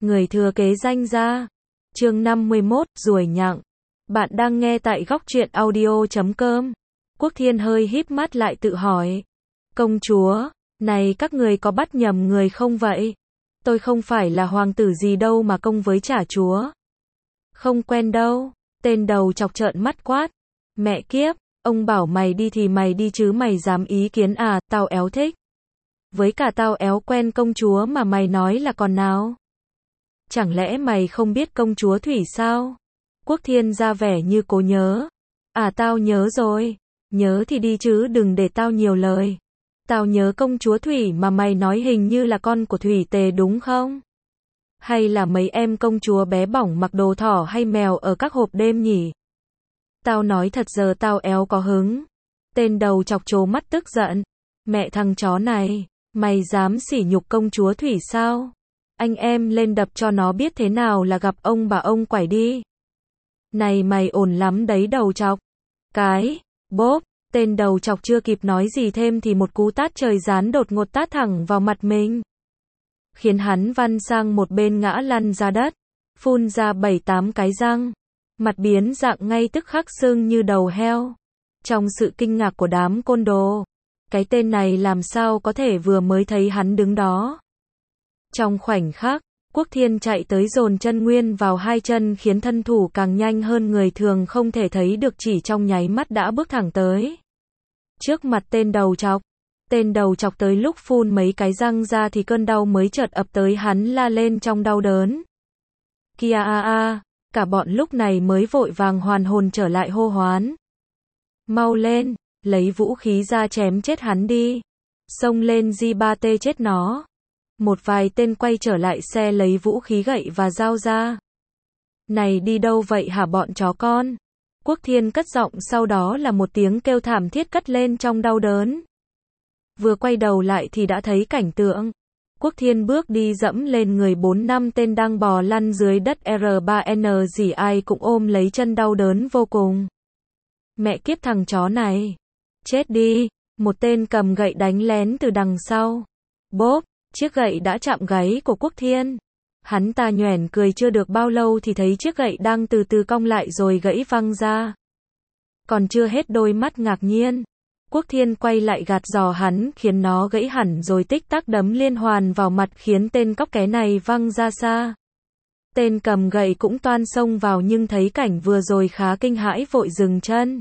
người thừa kế danh gia. Chương 51, ruồi nhặng. Bạn đang nghe tại góc truyện audio.com. Quốc Thiên hơi híp mắt lại tự hỏi. Công chúa, này các người có bắt nhầm người không vậy? Tôi không phải là hoàng tử gì đâu mà công với trả chúa. Không quen đâu. Tên đầu chọc trợn mắt quát. Mẹ kiếp, ông bảo mày đi thì mày đi chứ mày dám ý kiến à, tao éo thích. Với cả tao éo quen công chúa mà mày nói là còn nào? Chẳng lẽ mày không biết công chúa Thủy sao? Quốc Thiên ra vẻ như cố nhớ. À tao nhớ rồi. Nhớ thì đi chứ đừng để tao nhiều lời. Tao nhớ công chúa Thủy mà mày nói hình như là con của Thủy Tề đúng không? Hay là mấy em công chúa bé bỏng mặc đồ thỏ hay mèo ở các hộp đêm nhỉ? Tao nói thật giờ tao éo có hứng. Tên đầu chọc trố mắt tức giận. Mẹ thằng chó này, mày dám sỉ nhục công chúa Thủy sao? Anh em lên đập cho nó biết thế nào là gặp ông bà ông quẩy đi. Này mày ổn lắm đấy đầu chọc. Cái, bốp, tên đầu chọc chưa kịp nói gì thêm thì một cú tát trời giáng đột ngột tát thẳng vào mặt mình. Khiến hắn văng sang một bên ngã lăn ra đất, phun ra 7-8 cái răng. Mặt biến dạng ngay tức khắc sưng như đầu heo. Trong sự kinh ngạc của đám côn đồ, cái tên này làm sao có thể vừa mới thấy hắn đứng đó. Trong khoảnh khắc, Quốc Thiên chạy tới dồn chân nguyên vào hai chân khiến thân thủ càng nhanh hơn người thường không thể thấy được chỉ trong nháy mắt đã bước thẳng tới. Trước mặt tên đầu chọc. Tên đầu chọc tới lúc phun mấy cái răng ra thì cơn đau mới chợt ập tới hắn la lên trong đau đớn. Kia a a, cả bọn lúc này mới vội vàng hoàn hồn trở lại hô hoán. Mau lên, lấy vũ khí ra chém chết hắn đi. Xông lên G3T chết nó. Một vài tên quay trở lại xe lấy vũ khí gậy và dao ra. Này đi đâu vậy hả bọn chó con? Quốc Thiên cất giọng sau đó là một tiếng kêu thảm thiết cất lên trong đau đớn. Vừa quay đầu lại thì đã thấy cảnh tượng. Quốc Thiên bước đi dẫm lên người 4-5 tên đang bò lăn dưới đất R3N gì ai cũng ôm lấy chân đau đớn vô cùng. Mẹ kiếp thằng chó này. Chết đi. Một tên cầm gậy đánh lén từ đằng sau. Bốp. Chiếc gậy đã chạm gáy của Quốc Thiên. Hắn ta nhoẻn cười chưa được bao lâu thì thấy chiếc gậy đang từ từ cong lại rồi gãy văng ra. Còn chưa hết đôi mắt ngạc nhiên. Quốc Thiên quay lại gạt giò hắn khiến nó gãy hẳn rồi tích tắc đấm liên hoàn vào mặt khiến tên cóc ké này văng ra xa. Tên cầm gậy cũng toan xông vào nhưng thấy cảnh vừa rồi khá kinh hãi vội dừng chân.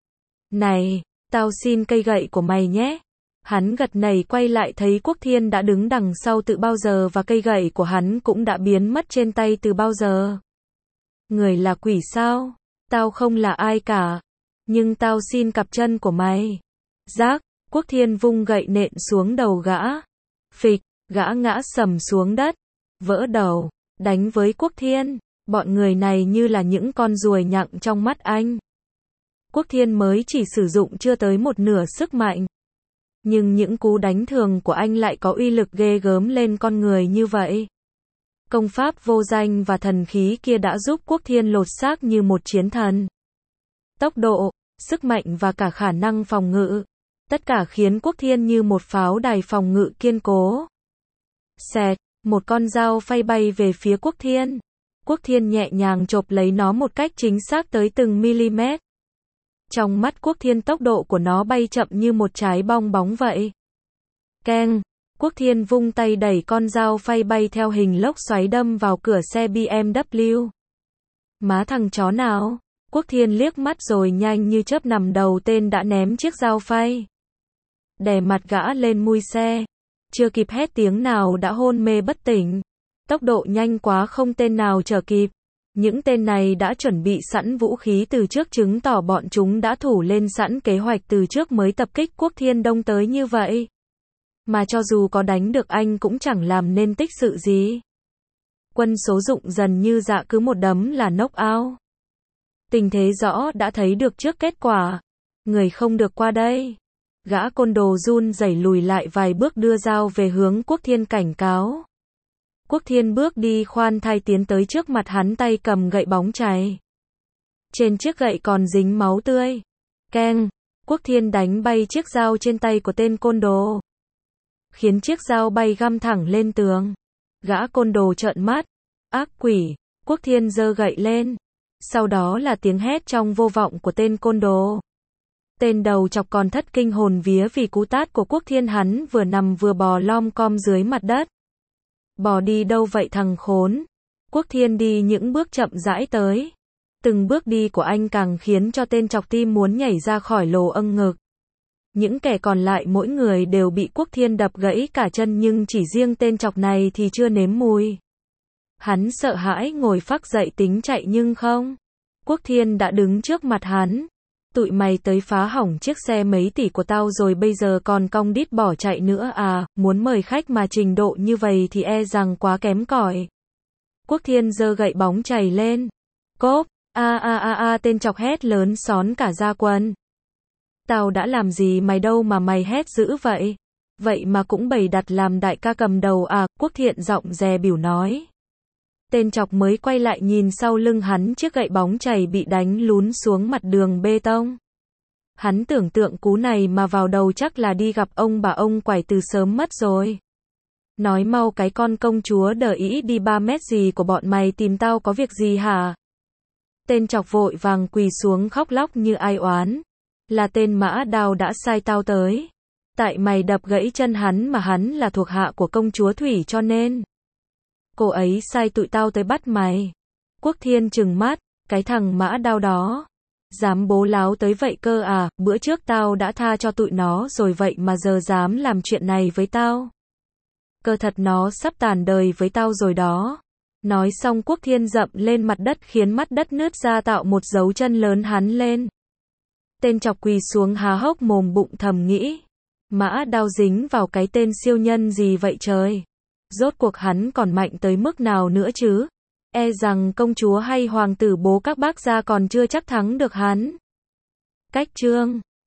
Này, tao xin cây gậy của mày nhé. Hắn gật nảy quay lại thấy Quốc Thiên đã đứng đằng sau từ bao giờ và cây gậy của hắn cũng đã biến mất trên tay từ bao giờ. Người là quỷ sao? Tao không là ai cả. Nhưng tao xin cặp chân của mày. Rác, Quốc Thiên vung gậy nện xuống đầu gã. Phịch, gã ngã sầm xuống đất. Vỡ đầu, đánh với Quốc Thiên. Bọn người này như là những con ruồi nhặng trong mắt anh. Quốc Thiên mới chỉ sử dụng chưa tới một nửa sức mạnh. Nhưng những cú đánh thường của anh lại có uy lực ghê gớm lên con người như vậy. Công pháp vô danh và thần khí kia đã giúp Quốc Thiên lột xác như một chiến thần. Tốc độ, sức mạnh và cả khả năng phòng ngự. Tất cả khiến Quốc Thiên như một pháo đài phòng ngự kiên cố. Xẹt, một con dao phay bay về phía Quốc Thiên. Quốc Thiên nhẹ nhàng chộp lấy nó một cách chính xác tới từng mm. Trong mắt Quốc Thiên tốc độ của nó bay chậm như một trái bong bóng vậy. Keng, Quốc Thiên vung tay đẩy con dao phay bay theo hình lốc xoáy đâm vào cửa xe BMW. Má thằng chó nào? Quốc Thiên liếc mắt rồi nhanh như chớp nằm đầu tên đã ném chiếc dao phay. Đè mặt gã lên mui xe. Chưa kịp hét tiếng nào đã hôn mê bất tỉnh. Tốc độ nhanh quá không tên nào chờ kịp. Những tên này đã chuẩn bị sẵn vũ khí từ trước chứng tỏ bọn chúng đã thủ lên sẵn kế hoạch từ trước mới tập kích Quốc Thiên đông tới như vậy. Mà cho dù có đánh được anh cũng chẳng làm nên tích sự gì. Quân số dụng dần như dạ cứ một đấm là knock out. Tình thế rõ đã thấy được trước kết quả. Người không được qua đây. Gã côn đồ run rẩy lùi lại vài bước đưa dao về hướng Quốc Thiên cảnh cáo. Quốc Thiên bước đi khoan thai tiến tới trước mặt hắn tay cầm gậy bóng chày. Trên chiếc gậy còn dính máu tươi. Keng, Quốc Thiên đánh bay chiếc dao trên tay của tên côn đồ. Khiến chiếc dao bay găm thẳng lên tường. Gã côn đồ trợn mắt. Ác quỷ, Quốc Thiên giơ gậy lên. Sau đó là tiếng hét trong vô vọng của tên côn đồ. Tên đầu chọc còn thất kinh hồn vía vì cú tát của Quốc Thiên, hắn vừa nằm vừa bò lom com dưới mặt đất. Bò đi đâu vậy thằng khốn? Quốc Thiên đi những bước chậm rãi tới. Từng bước đi của anh càng khiến cho tên chọc tim muốn nhảy ra khỏi lồ âng ngực. Những kẻ còn lại mỗi người đều bị Quốc Thiên đập gãy cả chân, nhưng chỉ riêng tên chọc này thì chưa nếm mùi. Hắn sợ hãi ngồi phác dậy tính chạy nhưng không. Quốc Thiên đã đứng trước mặt hắn. Tụi mày tới phá hỏng chiếc xe mấy tỷ của tao rồi bây giờ còn cong đít bỏ chạy nữa à, muốn mời khách mà trình độ như vậy thì e rằng quá kém cỏi. Quốc Thiên giơ gậy bóng chày lên. Cốp, tên chọc hét lớn xón cả da quần. Tao đã làm gì mày đâu mà mày hét dữ vậy? Vậy mà cũng bày đặt làm đại ca cầm đầu à, Quốc Thiên giọng dè bỉu nói. Tên chọc mới quay lại nhìn sau lưng hắn, chiếc gậy bóng chày bị đánh lún xuống mặt đường bê tông. Hắn tưởng tượng cú này mà vào đầu chắc là đi gặp ông bà ông quải từ sớm mất rồi. Nói mau cái con công chúa đờ ý đi 3 mét gì của bọn mày tìm tao có việc gì hả? Tên chọc vội vàng quỳ xuống khóc lóc như ai oán. Là tên Mã Đao đã sai tao tới. Tại mày đập gãy chân hắn mà hắn là thuộc hạ của công chúa Thủy cho nên. Cô ấy sai tụi tao tới bắt mày. Quốc Thiên trừng mắt, cái thằng Mã Đao đó. Dám bố láo tới vậy cơ à, bữa trước tao đã tha cho tụi nó rồi vậy mà giờ dám làm chuyện này với tao. Cơ thật nó sắp tàn đời với tao rồi đó. Nói xong Quốc Thiên dậm lên mặt đất khiến mặt đất nứt ra tạo một dấu chân lớn hắn lên. Tên chọc quỳ xuống há hốc mồm bụng thầm nghĩ. Mã Đao dính vào cái tên siêu nhân gì vậy trời? Rốt cuộc hắn còn mạnh tới mức nào nữa chứ? E rằng công chúa hay hoàng tử bố các bác gia còn chưa chắc thắng được hắn. Cách chương